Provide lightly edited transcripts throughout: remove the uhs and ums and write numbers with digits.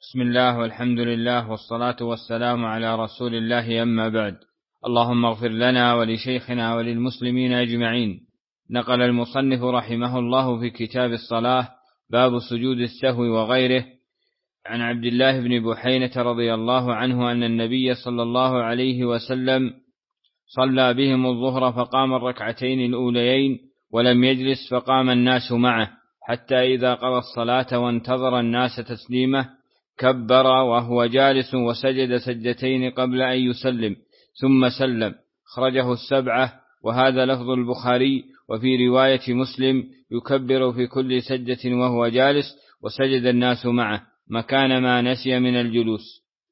بسم الله والحمد لله والصلاة والسلام على رسول الله، أما بعد. اللهم اغفر لنا ولشيخنا وللمسلمين أجمعين. نقل المصنف رحمه الله في كتاب الصلاة باب سجود السهو وغيره عن عبد الله بن بحينة رضي الله عنه أن النبي صلى الله عليه وسلم صلى بهم الظهر فقام الركعتين الأوليين ولم يجلس، فقام الناس معه حتى إذا قضى الصلاة وانتظر الناس تسليمه كبر وهو جالس وسجد سجدتين قبل أن يسلم ثم سلم. خرجه السبعة، وهذا لفظ البخاري. وفي رواية مسلم يكبر في كل سجدة وهو جالس وسجد الناس معه مكان ما نسي من الجلوس.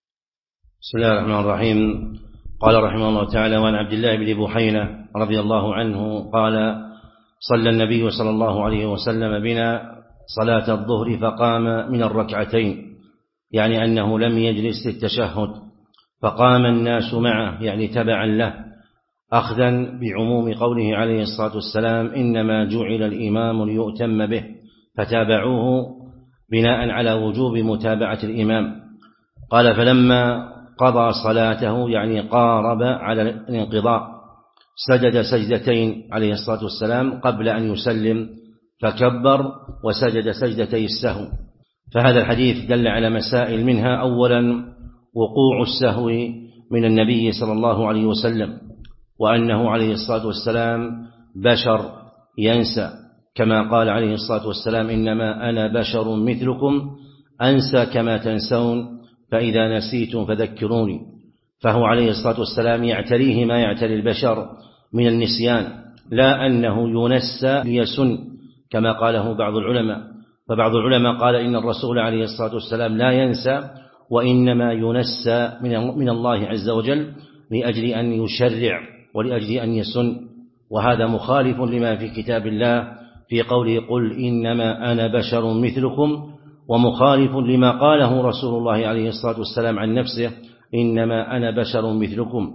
بسم الله الرحمن الرحيم. قال رحمه الله تعالى: وعن عبد الله بن بحينة رضي الله عنه قال: صلى النبي صلى الله عليه وسلم بنا صلاة الظهر فقام من الركعتين، يعني أنه لم يجلس للتشهد، فقام الناس معه يعني تبعا له، أخذا بعموم قوله عليه الصلاة والسلام: إنما جعل الإمام ليؤتم به، فتابعوه بناء على وجوب متابعة الإمام. قال: فلما قضى صلاته يعني قارب على الانقضاء سجد سجدتين عليه الصلاة والسلام قبل أن يسلم، فكبر وسجد سجدتي السهو. فهذا الحديث دل على مسائل، منها أولا وقوع السهو من النبي صلى الله عليه وسلم، وأنه عليه الصلاة والسلام بشر ينسى، كما قال عليه الصلاة والسلام: إنما أنا بشر مثلكم أنسى كما تنسون، فإذا نسيتم فذكروني. فهو عليه الصلاة والسلام يعتريه ما يعتري البشر من النسيان، لا أنه ينسى ليسن كما قاله بعض العلماء. فبعض العلماء قال إن الرسول عليه الصلاة والسلام لا ينسى، وإنما ينسى من الله عز وجل لأجل أن يشرع ولأجل أن يسن، وهذا مخالف لما في كتاب الله في قوله: قل إنما أنا بشر مثلكم، ومخالف لما قاله رسول الله عليه الصلاة والسلام عن نفسه: إنما أنا بشر مثلكم.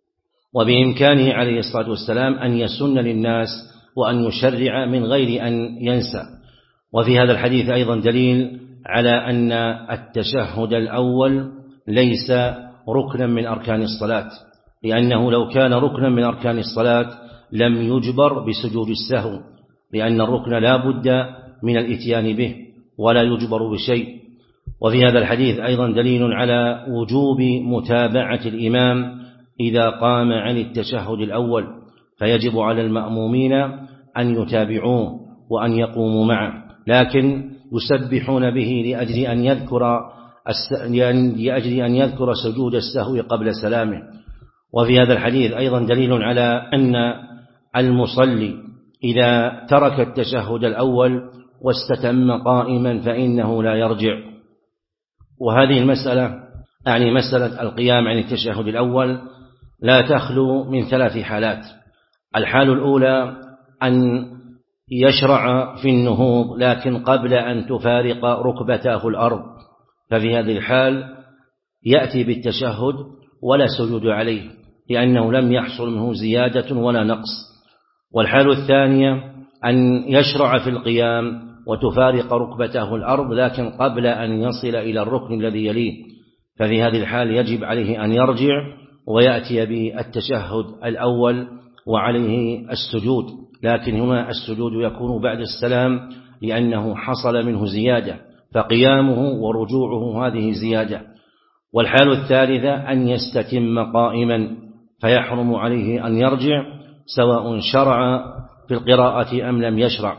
وبإمكانه عليه الصلاة والسلام أن يسن للناس وأن يشرع من غير أن ينسى. وفي هذا الحديث أيضا دليل على أن التشهد الأول ليس ركنا من أركان الصلاة، لأنه لو كان ركنا من أركان الصلاة لم يجبر بسجود السهو، لأن الركن لا بد من الإتيان به ولا يجبر بشيء. وفي هذا الحديث أيضا دليل على وجوب متابعة الإمام إذا قام عن التشهد الأول، فيجب على المأمومين أن يتابعوه وأن يقوموا معه، لكن يسبحون به لأجل أن يذكر سجود السهو قبل سلامه. وفي هذا الحديث أيضا دليل على أن المصلي إذا ترك التشهد الأول واستتم قائما فإنه لا يرجع. وهذه المسألة يعني مسألة القيام عن التشهد الأول لا تخلو من ثلاث حالات. الحال الأولى أن يشرع في النهوض لكن قبل أن تفارق ركبته الأرض، ففي هذه الحال يأتي بالتشهد ولا سجود عليه، لأنه لم يحصل منه زيادة ولا نقص. والحال الثانية أن يشرع في القيام وتفارق ركبته الأرض لكن قبل أن يصل إلى الركن الذي يليه، ففي هذه الحال يجب عليه أن يرجع ويأتي بالتشهد الأول وعليه السجود، لكن هنا السجود يكون بعد السلام لأنه حصل منه زيادة، فقيامه ورجوعه هذه زيادة. والحال الثالثة أن يستتم قائما فيحرم عليه أن يرجع سواء شرع في القراءة أم لم يشرع.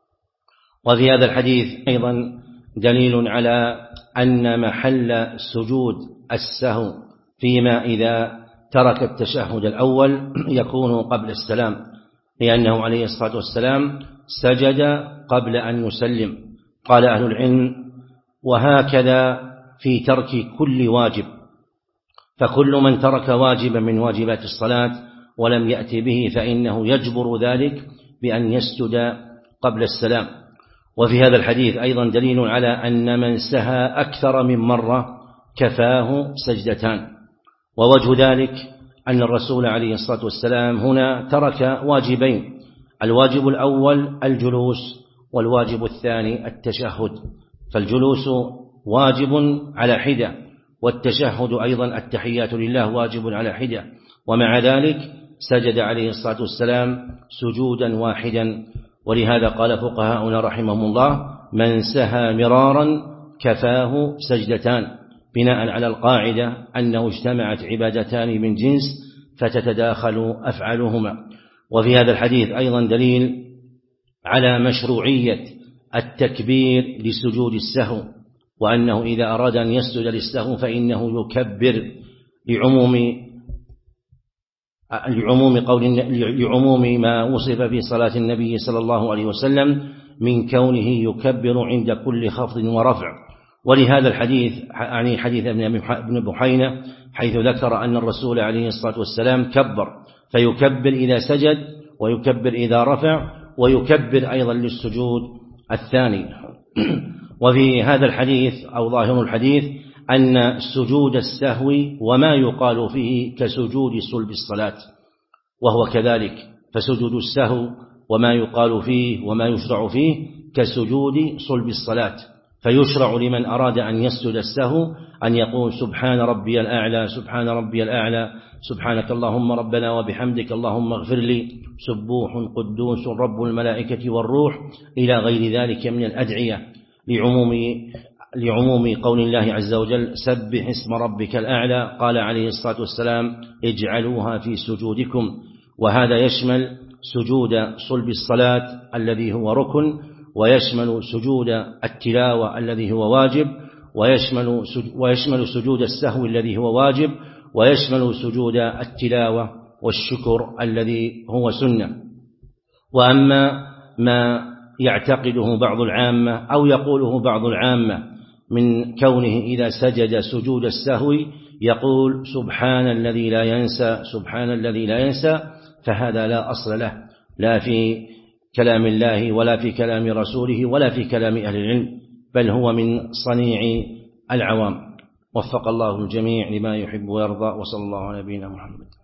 وفي هذا الحديث أيضا دليل على أن محل سجود السهو فيما إذا ترك التشهد الأول يكون قبل السلام، لأنه عليه الصلاة والسلام سجد قبل أن يسلم. قال أهل العلم: وهكذا في ترك كل واجب، فكل من ترك واجبا من واجبات الصلاة ولم يأتي به فإنه يجبر ذلك بأن يسجد قبل السلام. وفي هذا الحديث أيضا دليل على أن من سهى أكثر من مرة كفاه سجدتان. ووجه ذلك أن الرسول عليه الصلاة والسلام هنا ترك واجبين: الواجب الأول الجلوس، والواجب الثاني التشهد. فالجلوس واجب على حدة، والتشهد أيضا التحيات لله واجب على حدة، ومع ذلك سجد عليه الصلاة والسلام سجودا واحدا. ولهذا قال فقهاؤنا رحمهم الله: من سهى مرارا كفاه سجدتان، بناء على القاعدة أنه اجتمعت عبادتان من جنس فتتداخل أفعالهما. وفي هذا الحديث أيضا دليل على مشروعية التكبير لسجود السهو، وأنه إذا أراد أن يسجد للسهو فإنه يكبر لعموم ما وصف في صلاة النبي صلى الله عليه وسلم من كونه يكبر عند كل خفض ورفع. ولهذا الحديث يعني حديث ابن بحينة حيث ذكر أن الرسول عليه الصلاة والسلام كبر، فيكبر إذا سجد ويكبر إذا رفع ويكبر أيضا للسجود الثاني. وفي هذا الحديث أو ظاهر الحديث أن سجود السهو وما يقال فيه كسجود صلب الصلاة، وهو كذلك، فسجود السهو وما يقال فيه وما يشرع فيه كسجود صلب الصلاة. فيشرع لمن أراد أن يسجد السهو أن يقول سبحان ربي الأعلى سبحان ربي الأعلى، سبحانك اللهم ربنا وبحمدك اللهم اغفر لي، سبوح قدوس رب الملائكة والروح، إلى غير ذلك من الأدعية، لعموم قول الله عز وجل سبح اسم ربك الأعلى. قال عليه الصلاة والسلام اجعلوها في سجودكم، وهذا يشمل سجود صلب الصلاة الذي هو ركن، ويشمل سجود التلاوة الذي هو واجب، ويشمل سجود السهو الذي هو واجب، ويشمل سجود التلاوة والشكر الذي هو سنة. وأما ما يعتقده بعض العامة أو يقوله بعض العامة من كونه إذا سجد سجود السهو يقول سبحان الذي لا ينسى سبحان الذي لا ينسى، فهذا لا أصل له، لا في كلام الله ولا في كلام رسوله ولا في كلام أهل العلم، بل هو من صنيع العوام. وفق الله الجميع لما يحب ويرضى، وصلى الله على نبينا محمد.